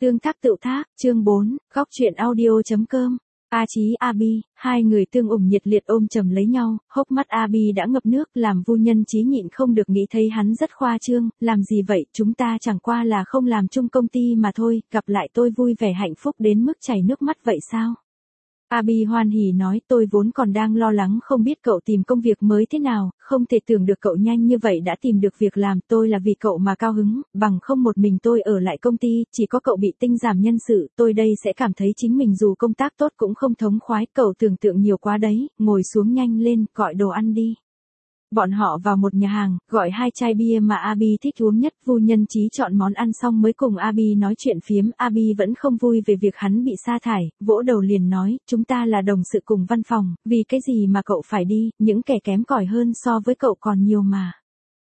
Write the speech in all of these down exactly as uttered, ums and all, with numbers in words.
Tương tác tự thác, chương bốn, góc truyện audio.com. A Chí Abi, hai người tương ủng nhiệt liệt ôm chầm lấy nhau, hốc mắt Abi đã ngập nước, làm Vu Nhân Chí nhịn không được nghĩ thấy hắn rất khoa trương, làm gì vậy, chúng ta chẳng qua là không làm chung công ty mà thôi, gặp lại tôi vui vẻ hạnh phúc đến mức chảy nước mắt vậy sao? Abi hoan hỉ nói, tôi vốn còn đang lo lắng không biết cậu tìm công việc mới thế nào, không thể tưởng được cậu nhanh như vậy đã tìm được việc làm, tôi là vì cậu mà cao hứng, bằng không một mình tôi ở lại công ty, chỉ có cậu bị tinh giảm nhân sự, tôi đây sẽ cảm thấy chính mình dù công tác tốt cũng không thống khoái, cậu tưởng tượng nhiều quá đấy, ngồi xuống nhanh lên, gọi đồ ăn đi. Bọn họ vào một nhà hàng, gọi hai chai bia mà Abi thích uống nhất, Vu Nhân Chí chọn món ăn xong mới cùng Abi nói chuyện phiếm, Abi vẫn không vui về việc hắn bị sa thải, vỗ đầu liền nói, chúng ta là đồng sự cùng văn phòng, vì cái gì mà cậu phải đi, những kẻ kém cỏi hơn so với cậu còn nhiều mà.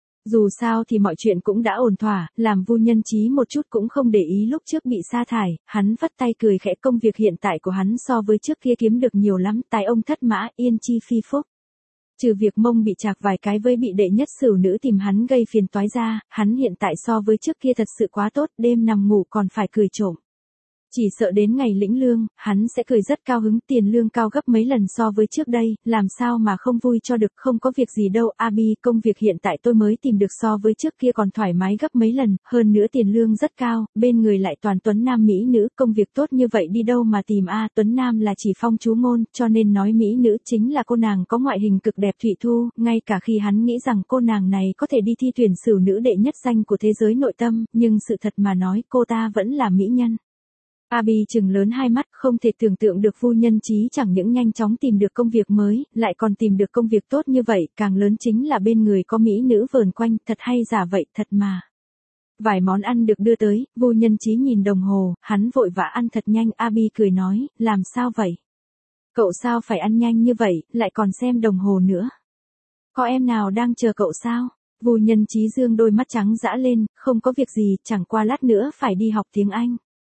Dù sao thì mọi chuyện cũng đã ổn thỏa, làm Vu Nhân Chí một chút cũng không để ý lúc trước bị sa thải, hắn vắt tay cười khẽ, công việc hiện tại của hắn so với trước kia kiếm được nhiều lắm, tài ông thất mã, yên chi phi phúc. Trừ việc mông bị chạc vài cái với bị đệ nhất sửu nữ tìm hắn gây phiền toái ra, hắn hiện tại so với trước kia thật sự quá tốt, đêm nằm ngủ còn phải cười trộm. Chỉ sợ đến ngày lĩnh lương, hắn sẽ cười rất cao hứng, tiền lương cao gấp mấy lần so với trước đây, làm sao mà không vui cho được, không có việc gì đâu, Abi, công việc hiện tại tôi mới tìm được so với trước kia còn thoải mái gấp mấy lần, hơn nữa tiền lương rất cao, bên người lại toàn tuấn nam mỹ nữ, công việc tốt như vậy đi đâu mà tìm a, tuấn nam là chỉ phong chú ngôn, cho nên nói mỹ nữ chính là cô nàng có ngoại hình cực đẹp Thụy Thu, ngay cả khi hắn nghĩ rằng cô nàng này có thể đi thi tuyển sửu nữ đệ nhất danh của thế giới nội tâm, nhưng sự thật mà nói cô ta vẫn là mỹ nhân. Abi trừng lớn hai mắt, không thể tưởng tượng được Vu Nhân Chí chẳng những nhanh chóng tìm được công việc mới, lại còn tìm được công việc tốt như vậy, càng lớn chính là bên người có mỹ nữ vờn quanh, thật hay giả vậy, thật mà. Vài món ăn được đưa tới, Vu Nhân Chí nhìn đồng hồ, hắn vội vã ăn thật nhanh, Abi cười nói, làm sao vậy? Cậu sao phải ăn nhanh như vậy, lại còn xem đồng hồ nữa? Có em nào đang chờ cậu sao? Vu Nhân Chí dương đôi mắt trắng dã lên, không có việc gì, chẳng qua lát nữa phải đi học tiếng Anh.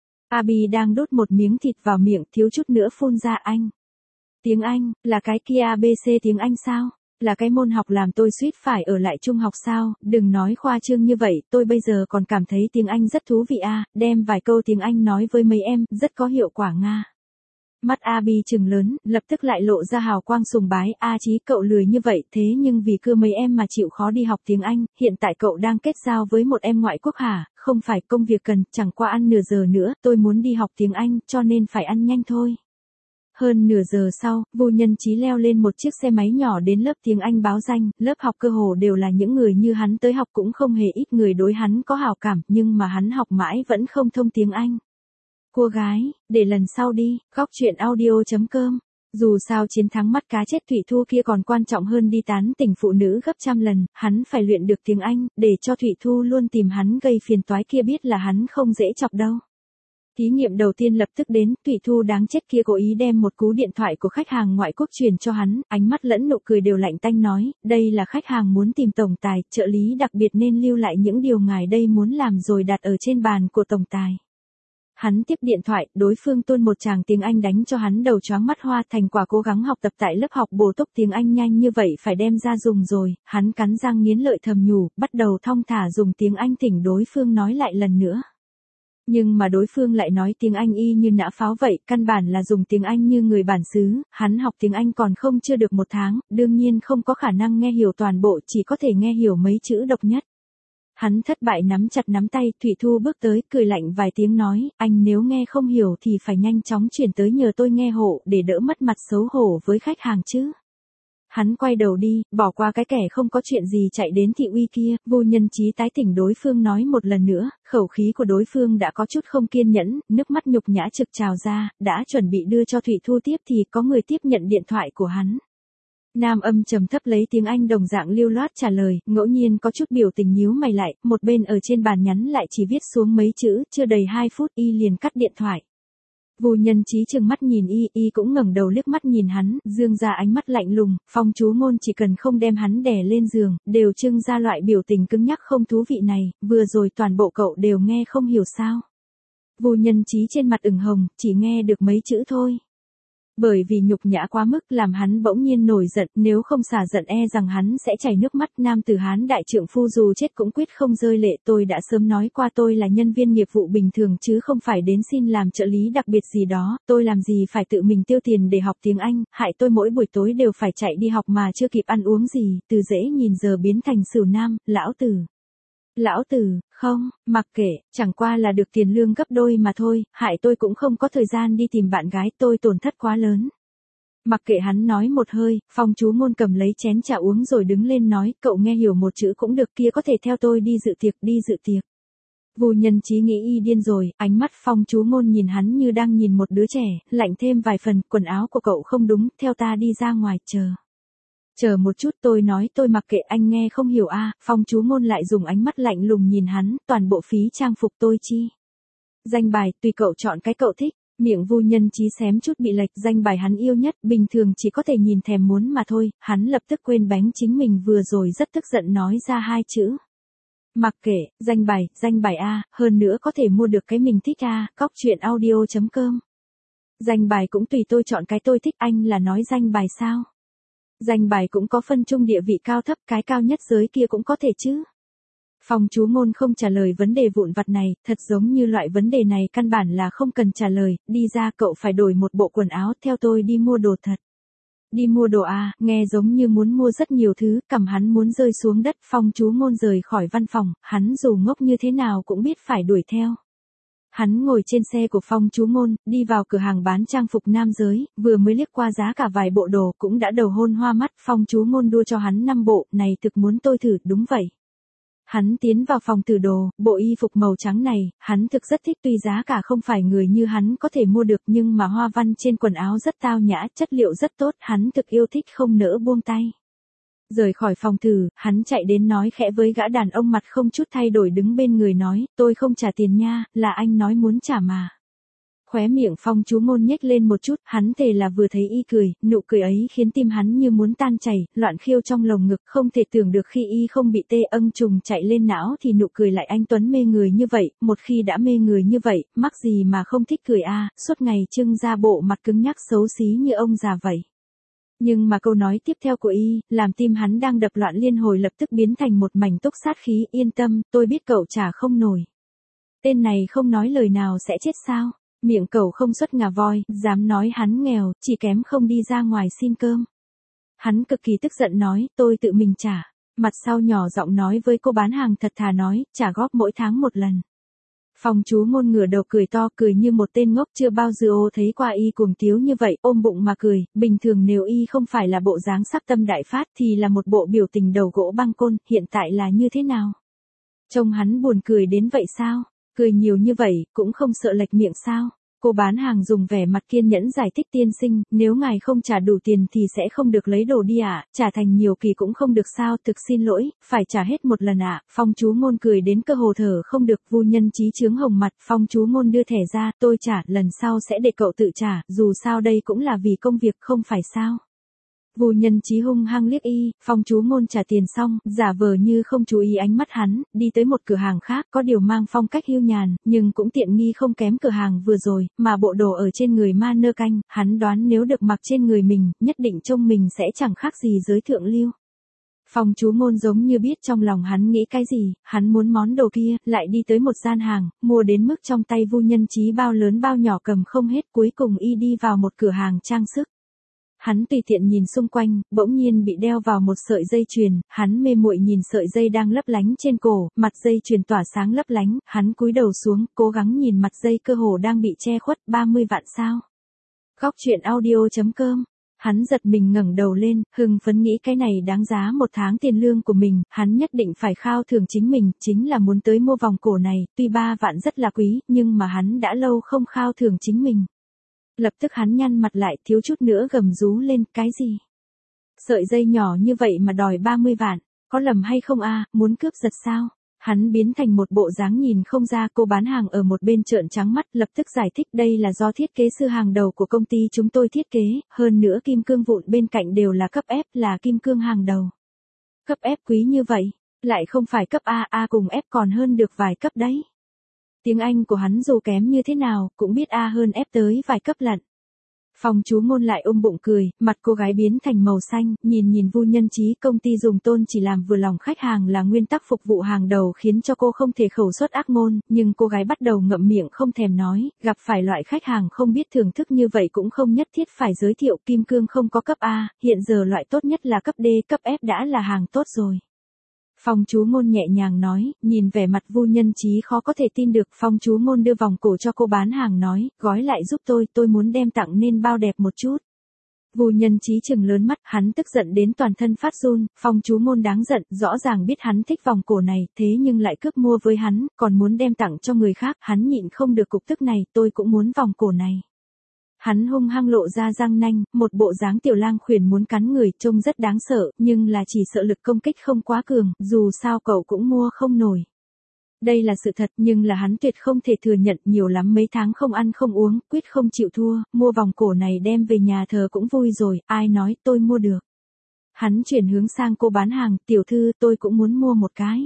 Abi đang đút một miếng thịt vào miệng, thiếu chút nữa phun ra, anh. Tiếng Anh, là cái kia a bê xê tiếng Anh sao? Là cái môn học làm tôi suýt phải ở lại trung học sao? Đừng nói khoa trương như vậy, tôi bây giờ còn cảm thấy tiếng Anh rất thú vị a, đem vài câu tiếng Anh nói với mấy em, rất có hiệu quả nga. Mắt Abi trừng lớn, lập tức lại lộ ra hào quang sùng bái, A Chí cậu lười như vậy, thế nhưng vì cưa mấy em mà chịu khó đi học tiếng Anh, hiện tại cậu đang kết giao với một em ngoại quốc hả? Không phải, công việc cần, chẳng qua ăn nửa giờ nữa, tôi muốn đi học tiếng Anh, cho nên phải ăn nhanh thôi. Hơn nửa giờ sau, Vu Nhân Chí leo lên một chiếc xe máy nhỏ đến lớp tiếng Anh báo danh, lớp học cơ hồ đều là những người như hắn tới học, cũng không hề ít người đối hắn có hảo cảm, nhưng mà hắn học mãi vẫn không thông tiếng Anh. Cô gái, để lần sau đi, góc truyện audio.com. Dù sao chiến thắng mắt cá chết Thụy Thu kia còn quan trọng hơn đi tán tỉnh phụ nữ gấp trăm lần, hắn phải luyện được tiếng Anh, để cho Thụy Thu luôn tìm hắn gây phiền toái kia biết là hắn không dễ chọc đâu. Thí nghiệm đầu tiên lập tức đến, Thụy Thu đáng chết kia cố ý đem một cú điện thoại của khách hàng ngoại quốc truyền cho hắn, ánh mắt lẫn nụ cười đều lạnh tanh nói, đây là khách hàng muốn tìm tổng tài, trợ lý đặc biệt nên lưu lại những điều ngài đây muốn làm rồi đặt ở trên bàn của tổng tài. Hắn tiếp điện thoại, đối phương tuôn một tràng tiếng Anh đánh cho hắn đầu choáng mắt hoa, thành quả cố gắng học tập tại lớp học bổ túc tiếng Anh nhanh như vậy phải đem ra dùng rồi, hắn cắn răng nghiến lợi thầm nhủ, bắt đầu thong thả dùng tiếng Anh thỉnh đối phương nói lại lần nữa. Nhưng mà đối phương lại nói tiếng Anh y như nã pháo vậy, căn bản là dùng tiếng Anh như người bản xứ, hắn học tiếng Anh còn không chưa được một tháng, đương nhiên không có khả năng nghe hiểu toàn bộ, chỉ có thể nghe hiểu mấy chữ độc nhất. Hắn thất bại nắm chặt nắm tay, Thụy Thu bước tới, cười lạnh vài tiếng nói, anh nếu nghe không hiểu thì phải nhanh chóng chuyển tới nhờ tôi nghe hộ, để đỡ mất mặt xấu hổ với khách hàng chứ. Hắn quay đầu đi, bỏ qua cái kẻ không có chuyện gì chạy đến thị uy kia, Vu Nhân Chí tái tỉnh đối phương nói một lần nữa, khẩu khí của đối phương đã có chút không kiên nhẫn, nước mắt nhục nhã trực trào ra, đã chuẩn bị đưa cho Thụy Thu tiếp thì có người tiếp nhận điện thoại của hắn. Nam âm trầm thấp lấy tiếng Anh đồng dạng lưu loát trả lời, ngẫu nhiên có chút biểu tình nhíu mày lại, một bên ở trên bàn nhắn lại chỉ viết xuống mấy chữ, chưa đầy hai phút y liền cắt điện thoại. Vu Nhân Chí trừng mắt nhìn y, y cũng ngẩng đầu liếc mắt nhìn hắn, dương ra ánh mắt lạnh lùng, phong chú ngôn chỉ cần không đem hắn đè lên giường, đều trưng ra loại biểu tình cứng nhắc không thú vị này, vừa rồi toàn bộ cậu đều nghe không hiểu sao. Vu Nhân Chí trên mặt ửng hồng, chỉ nghe được mấy chữ thôi. Bởi vì nhục nhã quá mức làm hắn bỗng nhiên nổi giận, nếu không xả giận e rằng hắn sẽ chảy nước mắt. Nam tử Hán đại trượng phu dù chết cũng quyết không rơi lệ. Tôi đã sớm nói qua tôi là nhân viên nghiệp vụ bình thường chứ không phải đến xin làm trợ lý đặc biệt gì đó. Tôi làm gì phải tự mình tiêu tiền để học tiếng Anh, hại tôi mỗi buổi tối đều phải chạy đi học mà chưa kịp ăn uống gì. Từ dễ nhìn giờ biến thành Sửu Nam, lão tử. Lão tử, không, mặc kệ, chẳng qua là được tiền lương gấp đôi mà thôi, hại tôi cũng không có thời gian đi tìm bạn gái, tôi tổn thất quá lớn. Mặc kệ hắn nói một hơi, Phong Chú Ngôn cầm lấy chén trà uống rồi đứng lên nói, cậu nghe hiểu một chữ cũng được, kia có thể theo tôi đi dự tiệc, đi dự tiệc. Vu Nhân Chí nghĩ y điên rồi, ánh mắt Phong Chú Ngôn nhìn hắn như đang nhìn một đứa trẻ, lạnh thêm vài phần, quần áo của cậu không đúng, theo ta đi ra ngoài chờ. Chờ một chút, tôi nói tôi mặc kệ, anh nghe không hiểu a. À, Phong Chú Ngôn lại dùng ánh mắt lạnh lùng nhìn hắn, toàn bộ phí trang phục tôi chi. Danh bài, tùy cậu chọn cái cậu thích. Miệng Vu Nhân Chí xém chút bị lệch, danh bài hắn yêu nhất, bình thường chỉ có thể nhìn thèm muốn mà thôi, hắn lập tức quên bánh chính mình vừa rồi rất tức giận nói ra hai chữ. Mặc kệ, danh bài, danh bài a, hơn nữa có thể mua được cái mình thích a, cóc truyện audio chấm com. Danh bài cũng tùy tôi chọn cái tôi thích, anh là nói danh bài sao? Danh bài cũng có phân chung địa vị cao thấp, cái cao nhất giới kia cũng có thể chứ. Phong Chú Ngôn không trả lời vấn đề vụn vặt này, thật giống như loại vấn đề này căn bản là không cần trả lời, đi ra cậu phải đổi một bộ quần áo, theo tôi đi mua đồ thật. Đi mua đồ à, nghe giống như muốn mua rất nhiều thứ, cằm hắn muốn rơi xuống đất. Phong Chú Ngôn rời khỏi văn phòng, hắn dù ngốc như thế nào cũng biết phải đuổi theo. Hắn ngồi trên xe của Phong Chú Ngôn, đi vào cửa hàng bán trang phục nam giới, vừa mới liếc qua giá cả vài bộ đồ cũng đã đầu hôn hoa mắt. Phong Chú Ngôn đua cho hắn năm bộ, này thực muốn tôi thử, đúng vậy. Hắn tiến vào phòng thử đồ, bộ y phục màu trắng này, hắn thực rất thích, tuy giá cả không phải người như hắn có thể mua được nhưng mà hoa văn trên quần áo rất tao nhã, chất liệu rất tốt, hắn thực yêu thích không nỡ buông tay. Rời khỏi phòng thử, hắn chạy đến nói khẽ với gã đàn ông mặt không chút thay đổi đứng bên người nói, tôi không trả tiền nha, là anh nói muốn trả mà. Khóe miệng Phong Chú Ngôn nhếch lên một chút, hắn thề là vừa thấy y cười, nụ cười ấy khiến tim hắn như muốn tan chảy, loạn khiêu trong lồng ngực, không thể tưởng được khi y không bị tê âng trùng chạy lên não thì nụ cười lại anh tuấn mê người như vậy, một khi đã mê người như vậy, mắc gì mà không thích cười a, à, suốt ngày trưng ra bộ mặt cứng nhắc xấu xí như ông già vậy. Nhưng mà câu nói tiếp theo của y, làm tim hắn đang đập loạn liên hồi lập tức biến thành một mảnh túc sát khí, yên tâm, tôi biết cậu trả không nổi. Tên này không nói lời nào sẽ chết sao? Miệng cậu không xuất ngà voi, dám nói hắn nghèo, chỉ kém không đi ra ngoài xin cơm. Hắn cực kỳ tức giận nói, tôi tự mình trả. Mặt sau nhỏ giọng nói với cô bán hàng thật thà nói, trả góp mỗi tháng một lần. Phong Chú Ngôn ngửa đầu cười to, cười như một tên ngốc, chưa bao giờ ô thấy qua y cuồng tiếu như vậy, ôm bụng mà cười. Bình thường nếu y không phải là bộ dáng sắc tâm đại phát thì là một bộ biểu tình đầu gỗ băng côn, hiện tại là như thế nào? Trông hắn buồn cười đến vậy sao? Cười nhiều như vậy, cũng không sợ lệch miệng sao? Cô bán hàng dùng vẻ mặt kiên nhẫn giải thích, tiên sinh, nếu ngài không trả đủ tiền thì sẽ không được lấy đồ đi ạ, à? Trả thành nhiều kỳ cũng không được sao, thực xin lỗi, phải trả hết một lần ạ. À? Phong Chú Ngôn cười đến cơ hồ thở không được, Vu Nhân Chí chướng hồng mặt, Phong Chú Ngôn đưa thẻ ra, tôi trả, lần sau sẽ để cậu tự trả, dù sao đây cũng là vì công việc không phải sao. Vu Nhân Chí hung hăng liếc y, Phong Chú Ngôn trả tiền xong, giả vờ như không chú ý ánh mắt hắn, đi tới một cửa hàng khác, có điều mang phong cách hiu nhàn, nhưng cũng tiện nghi không kém cửa hàng vừa rồi, mà bộ đồ ở trên người ma nơ canh, hắn đoán nếu được mặc trên người mình, nhất định trông mình sẽ chẳng khác gì giới thượng lưu. Phong Chú Ngôn giống như biết trong lòng hắn nghĩ cái gì, hắn muốn món đồ kia, lại đi tới một gian hàng, mua đến mức trong tay Vu Nhân Chí bao lớn bao nhỏ cầm không hết, cuối cùng y đi vào một cửa hàng trang sức. Hắn tùy tiện nhìn xung quanh, bỗng nhiên bị đeo vào một sợi dây chuyền, hắn mê muội nhìn sợi dây đang lấp lánh trên cổ, mặt dây chuyền tỏa sáng lấp lánh, hắn cúi đầu xuống, cố gắng nhìn mặt dây cơ hồ đang bị che khuất, ba mươi vạn sao. Góc truyện audio chấm com. Hắn giật mình ngẩng đầu lên, hưng phấn nghĩ cái này đáng giá một tháng tiền lương của mình, hắn nhất định phải khao thưởng chính mình, chính là muốn tới mua vòng cổ này, tuy ba vạn rất là quý, nhưng mà hắn đã lâu không khao thưởng chính mình. Lập tức hắn nhăn mặt lại, thiếu chút nữa gầm rú lên, cái gì? Sợi dây nhỏ như vậy mà đòi ba mươi vạn, có lầm hay không a, à, muốn cướp giật sao? Hắn biến thành một bộ dáng nhìn không ra, cô bán hàng ở một bên trợn trắng mắt, lập tức giải thích đây là do thiết kế sư hàng đầu của công ty chúng tôi thiết kế, hơn nữa kim cương vụn bên cạnh đều là cấp F, là kim cương hàng đầu. Cấp F quý như vậy, lại không phải cấp A, A cùng F còn hơn được vài cấp đấy. Tiếng Anh của hắn dù kém như thế nào, cũng biết A hơn F tới vài cấp lận. Phong chú Ngôn lại ôm bụng cười, mặt cô gái biến thành màu xanh, nhìn nhìn Vu Nhân Chí, công ty dùng tôn chỉ làm vừa lòng khách hàng là nguyên tắc phục vụ hàng đầu khiến cho cô không thể khẩu xuất ác ngôn, nhưng cô gái bắt đầu ngậm miệng không thèm nói, gặp phải loại khách hàng không biết thưởng thức như vậy cũng không nhất thiết phải giới thiệu, kim cương không có cấp A, hiện giờ loại tốt nhất là cấp D, cấp F đã là hàng tốt rồi. Phong chú Ngôn nhẹ nhàng nói, nhìn vẻ mặt Vu Nhân Chí khó có thể tin được. Phong chú Ngôn đưa vòng cổ cho cô bán hàng nói, gói lại giúp tôi, tôi muốn đem tặng nên bao đẹp một chút. Vu Nhân Chí trừng lớn mắt, hắn tức giận đến toàn thân phát run. Phong chú Ngôn đáng giận, rõ ràng biết hắn thích vòng cổ này, thế nhưng lại cướp mua với hắn, còn muốn đem tặng cho người khác, hắn nhịn không được cục tức này, tôi cũng muốn vòng cổ này. Hắn hung hăng lộ ra răng nanh, một bộ dáng tiểu lang khuyển muốn cắn người, trông rất đáng sợ, nhưng là chỉ sợ lực công kích không quá cường, dù sao cậu cũng mua không nổi. Đây là sự thật, nhưng là hắn tuyệt không thể thừa nhận, nhiều lắm mấy tháng không ăn không uống, quyết không chịu thua, mua vòng cổ này đem về nhà thờ cũng vui rồi, ai nói tôi mua được. Hắn chuyển hướng sang cô bán hàng, tiểu thư tôi cũng muốn mua một cái.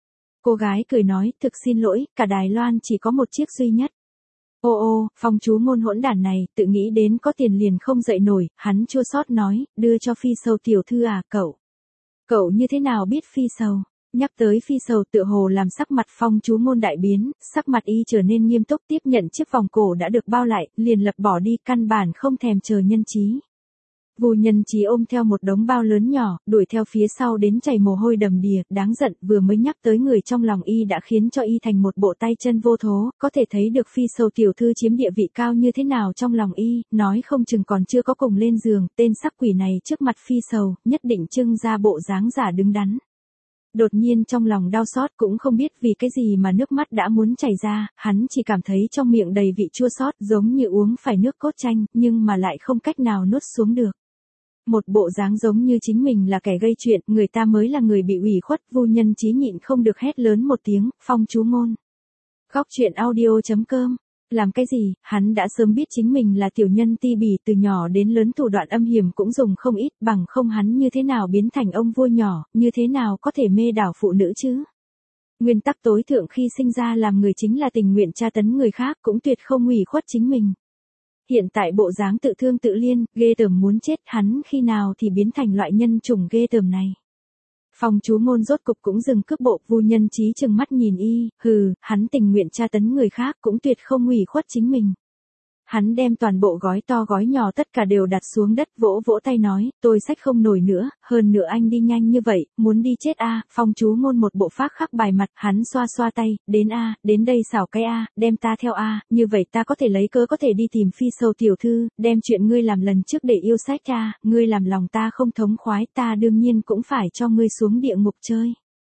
Cô gái cười nói, thực xin lỗi, cả Đài Loan chỉ có một chiếc duy nhất. Ô ô, Phong chú Ngôn hỗn đản này, tự nghĩ đến có tiền liền không dậy nổi, hắn chua xót nói, đưa cho Phi Sầu tiểu thư à, cậu. Cậu như thế nào biết Phi Sầu? Nhắc tới Phi Sầu tựa hồ làm sắc mặt Phong chú Ngôn đại biến, sắc mặt y trở nên nghiêm túc, tiếp nhận chiếc vòng cổ đã được bao lại, liền lập bỏ đi, căn bản không thèm chờ Nhân Chí. Vu Nhân Chí ôm theo một đống bao lớn nhỏ, đuổi theo phía sau đến chảy mồ hôi đầm đìa, đáng giận, vừa mới nhắc tới người trong lòng y đã khiến cho y thành một bộ tay chân vô thố, có thể thấy được Phi Sầu tiểu thư chiếm địa vị cao như thế nào trong lòng y, nói không chừng còn chưa có cùng lên giường, tên sắc quỷ này trước mặt Phi Sầu, nhất định trưng ra bộ dáng giả đứng đắn. Đột nhiên trong lòng đau xót, cũng không biết vì cái gì mà nước mắt đã muốn chảy ra, hắn chỉ cảm thấy trong miệng đầy vị chua xót, giống như uống phải nước cốt chanh, nhưng mà lại không cách nào nuốt xuống được. Một bộ dáng giống như chính mình là kẻ gây chuyện, người ta mới là người bị ủy khuất. Vu Nhân Chí nhịn không được hét lớn một tiếng, Phong chú Ngôn. Góc truyện audio chấm com. Làm cái gì, hắn đã sớm biết chính mình là tiểu nhân ti bỉ, từ nhỏ đến lớn thủ đoạn âm hiểm cũng dùng không ít, bằng không hắn như thế nào biến thành ông vua nhỏ, như thế nào có thể mê đảo phụ nữ chứ. Nguyên tắc tối thượng khi sinh ra làm người chính là tình nguyện tra tấn người khác, cũng tuyệt không ủy khuất chính mình. Hiện tại bộ dáng tự thương tự liên, ghê tởm muốn chết, hắn khi nào thì biến thành loại nhân chủng ghê tởm này. Phong chú Ngôn rốt cục cũng dừng cướp bộ. Vu Nhân Chí trừng mắt nhìn y, hừ, hắn tình nguyện tra tấn người khác cũng tuyệt không ủy khuất chính mình. Hắn đem toàn bộ gói to gói nhỏ tất cả đều đặt xuống đất, vỗ vỗ tay nói, tôi xách không nổi nữa, hơn nữa anh đi nhanh như vậy, muốn đi chết a. À. Phong chú Ngôn một bộ phác khắc bài mặt, hắn xoa xoa tay, đến a, à, đến đây xảo cái a, à, đem ta theo a, à, như vậy ta có thể lấy cớ có thể đi tìm Phi Sầu tiểu thư, đem chuyện ngươi làm lần trước để yêu sách a, à, ngươi làm lòng ta không thống khoái, ta đương nhiên cũng phải cho ngươi xuống địa ngục chơi.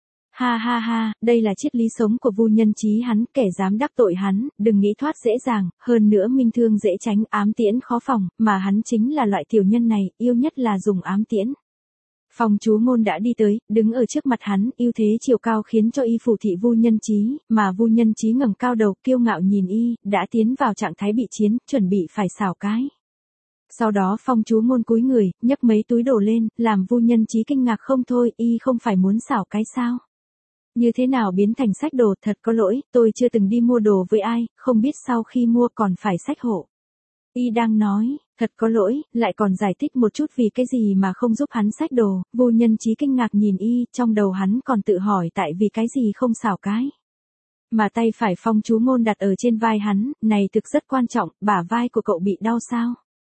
Ha ha ha, đây là triết lý sống của Vu Nhân Chí, hắn, kẻ dám đắc tội hắn, đừng nghĩ thoát dễ dàng, hơn nữa minh thương dễ tránh, ám tiễn khó phòng, mà hắn chính là loại tiểu nhân này, yêu nhất là dùng ám tiễn. Phong chú Ngôn đã đi tới, đứng ở trước mặt hắn, ưu thế chiều cao khiến cho y phủ thị Vu Nhân Chí, mà Vu Nhân Chí ngẩng cao đầu, kiêu ngạo nhìn y, đã tiến vào trạng thái bị chiến, chuẩn bị phải xảo cái. Sau đó Phong chú Ngôn cúi người, nhấc mấy túi đồ lên, làm Vu Nhân Chí kinh ngạc không thôi, y không phải muốn xảo cái sao? Như thế nào biến thành xách đồ, thật có lỗi, tôi chưa từng đi mua đồ với ai, không biết sau khi mua còn phải xách hộ. Y đang nói, thật có lỗi, lại còn giải thích một chút vì cái gì mà không giúp hắn xách đồ. Vu Nhân Chí kinh ngạc nhìn y, trong đầu hắn còn tự hỏi tại vì cái gì không xảo cái. Mà tay phải Phong chú Ngôn đặt ở trên vai hắn, này thực rất quan trọng, bả vai của cậu bị đau sao?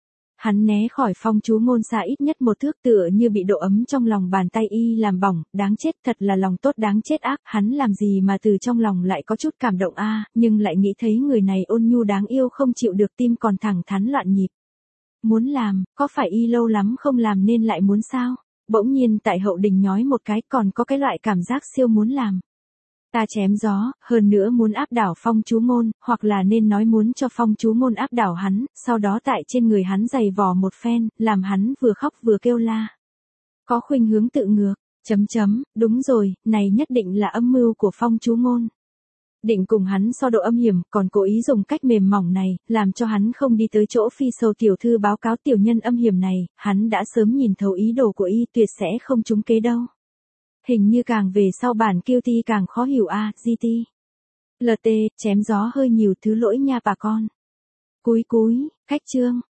Hắn né khỏi Phong chú Ngôn xa ít nhất một thước, tựa như bị độ ấm trong lòng bàn tay y làm bỏng, đáng chết, thật là lòng tốt đáng chết ác, hắn làm gì mà từ trong lòng lại có chút cảm động a, à, nhưng lại nghĩ thấy người này ôn nhu đáng yêu không chịu được, tim còn thẳng thắn loạn nhịp. Muốn làm, có phải y lâu lắm không làm nên lại muốn sao? Bỗng nhiên tại hậu đình nhói một cái, còn có cái loại cảm giác siêu muốn làm. Ta chém gió, hơn nữa muốn áp đảo Phong chú Ngôn, hoặc là nên nói muốn cho Phong chú Ngôn áp đảo hắn, sau đó tại trên người hắn giày vò một phen, làm hắn vừa khóc vừa kêu la. Có khuynh hướng tự ngược, chấm chấm, đúng rồi, này nhất định là âm mưu của Phong chú Ngôn. Định cùng hắn so độ âm hiểm, còn cố ý dùng cách mềm mỏng này, làm cho hắn không đi tới chỗ Phi Sầu tiểu thư báo cáo tiểu nhân âm hiểm này, hắn đã sớm nhìn thấu ý đồ của y, tuyệt sẽ không trúng kế đâu. Hình như càng về sau bản kiêu ti càng khó hiểu a, à, giê tê. lờ tê, chém gió hơi nhiều, thứ lỗi nha bà con. Cúi cúi, cách chương.